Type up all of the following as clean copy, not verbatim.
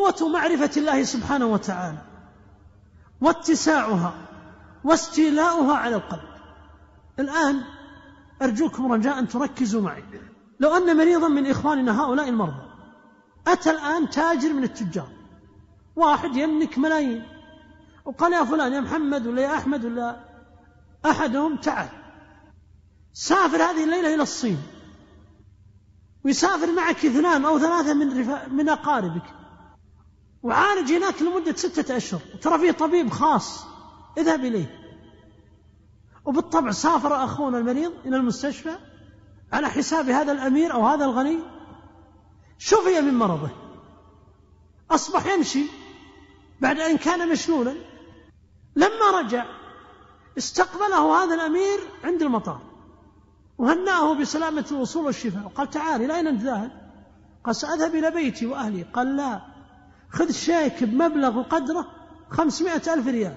قوة معرفة الله سبحانه وتعالى واتساعها واستيلاؤها على القلب. الآن أرجوكم رجاء أن تركزوا معي. لو أن مريضا من إخواننا هؤلاء المرضى أتى الآن تاجر من التجار، واحد يملك ملايين، وقال يا فلان يا محمد ولا يا أحمد ولا أحدهم تعال سافر هذه الليلة إلى الصين، ويسافر معك 2 أو 3 من أقاربك، وعالج هناك لمدة 6 أشهر، وترى فيه طبيب خاص اذهب إليه. وبالطبع سافر أخونا المريض إلى المستشفى على حساب هذا الأمير أو هذا الغني، شفي من مرضه، أصبح يمشي بعد أن كان مشلولا. لما رجع استقبله هذا الأمير عند المطار وهنأه بسلامة الوصول والشفاء، وقال تعال إلى أين أنت ذاهب؟ قال سأذهب إلى بيتي وأهلي. قال لا، خذ شيك بمبلغ قدره 500,000 ريال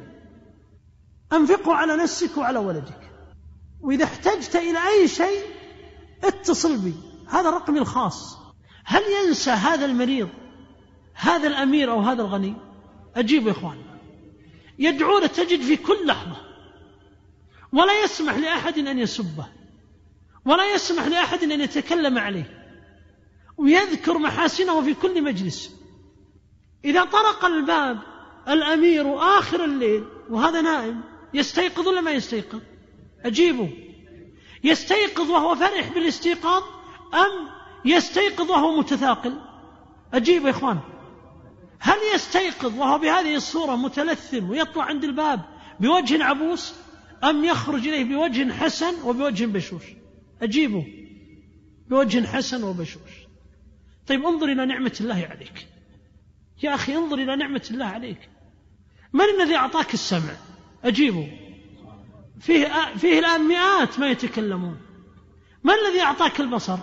أنفقه على نفسك وعلى ولدك، وإذا احتجت إلى أي شيء اتصل بي، هذا رقمي الخاص. هل ينسى هذا المريض هذا الأمير أو هذا الغني؟ أجيب يا إخوان، يدعون تجد في كل لحظة، ولا يسمح لأحد أن يسبه، ولا يسمح لأحد أن يتكلم عليه، ويذكر محاسنه في كل مجلس. إذا طرق الباب الأمير آخر الليل وهذا نائم، يستيقظ ولا ما يستيقظ؟ أجيبه، يستيقظ وهو فرح بالاستيقاظ أم يستيقظ وهو متثاقل؟ أجيب يا إخوان، هل يستيقظ وهو بهذه الصورة متلثم ويطلع عند الباب بوجه عبوس، أم يخرج إليه بوجه حسن وبوجه بشوش؟ أجيبه، بوجه حسن وبشوش. طيب انظر إلى نعمة الله عليك يا أخي، انظر إلى نعمة الله عليك. من الذي أعطاك السمع؟ أجيبه، فيه الآن مئات ما يتكلمون. من الذي أعطاك البصر؟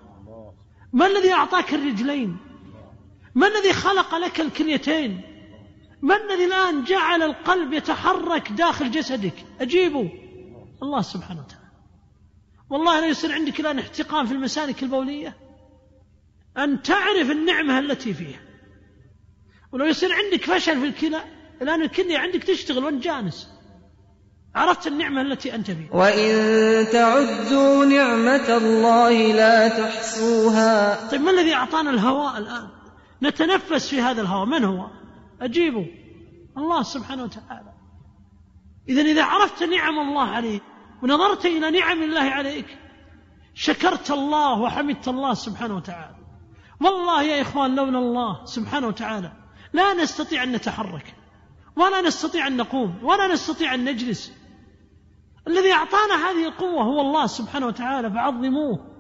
من الذي أعطاك الرجلين؟ من الذي خلق لك الكليتين؟ من الذي الآن جعل القلب يتحرك داخل جسدك؟ أجيبه، الله سبحانه وتعالى. والله لا يصير عندك الآن احتقان في المسالك البولية أن تعرف النعمة التي فيها، ولو يصير عندك فشل في الكلى، الآن الكلية عندك تشتغل وانت جالس، عرفت النعمة التي أنت فيها. وإن تعدوا نعمة الله لا تحصوها. طيب ما الذي أعطانا الهواء الآن نتنفس في هذا الهواء؟ من هو؟ أجيبه، الله سبحانه وتعالى. إذا عرفت نعم الله عليك ونظرت إلى نعم الله عليك شكرت الله وحمدت الله سبحانه وتعالى. والله يا إخوان لولا الله سبحانه وتعالى لا نستطيع أن نتحرك، ولا نستطيع أن نقوم، ولا نستطيع أن نجلس. الذي أعطانا هذه القوة هو الله سبحانه وتعالى، فعظموه